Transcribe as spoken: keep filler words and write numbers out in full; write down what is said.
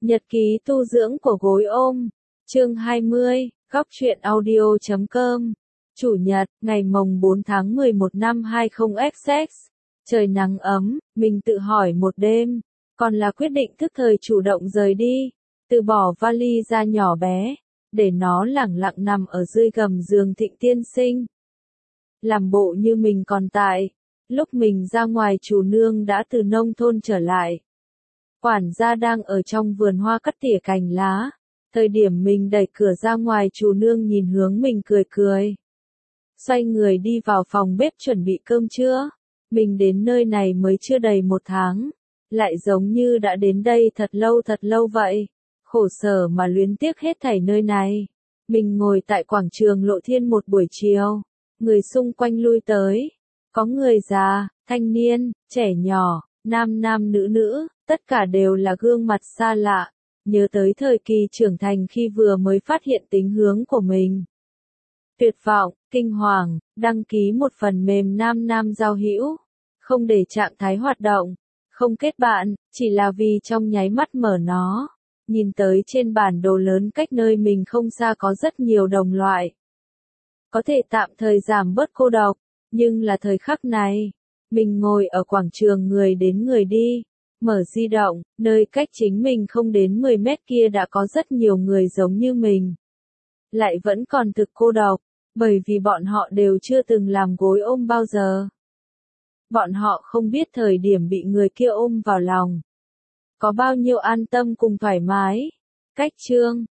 Nhật ký tu dưỡng của gối ôm. Chương hai mươi, góc truyện audio chấm com. Chủ nhật, ngày mồng bốn tháng mười một năm hai không x x. Trời nắng ấm, mình tự hỏi một đêm, còn là quyết định thức thời chủ động rời đi, từ bỏ vali ra nhỏ bé, để nó lẳng lặng nằm ở dưới gầm giường Thịnh tiên sinh. Làm bộ như mình còn tại, lúc mình ra ngoài chủ nương đã từ nông thôn trở lại. Quản gia đang ở trong vườn hoa cắt tỉa cành lá, thời điểm mình đẩy cửa ra ngoài chủ nương nhìn hướng mình cười cười. Xoay người đi vào phòng bếp chuẩn bị cơm trưa, mình đến nơi này mới chưa đầy một tháng, lại giống như đã đến đây thật lâu thật lâu vậy, khổ sở mà luyến tiếc hết thảy nơi này. Mình ngồi tại quảng trường Lộ Thiên một buổi chiều, người xung quanh lui tới, có người già, thanh niên, trẻ nhỏ, nam nam nữ nữ, tất cả đều là gương mặt xa lạ, nhớ tới thời kỳ trưởng thành khi vừa mới phát hiện tính hướng của mình. Tuyệt vọng, kinh hoàng, đăng ký một phần mềm nam nam giao hữu, không để trạng thái hoạt động, không kết bạn, chỉ là vì trong nháy mắt mở nó, nhìn tới trên bản đồ lớn cách nơi mình không xa có rất nhiều đồng loại. Có thể tạm thời giảm bớt cô độc, nhưng là thời khắc này, mình ngồi ở quảng trường người đến người đi, mở di động, nơi cách chính mình không đến mười mét kia đã có rất nhiều người giống như mình. Lại vẫn còn thực cô độc, bởi vì bọn họ đều chưa từng làm gối ôm bao giờ. Bọn họ không biết thời điểm bị người kia ôm vào lòng, có bao nhiêu an tâm cùng thoải mái. Cách chương,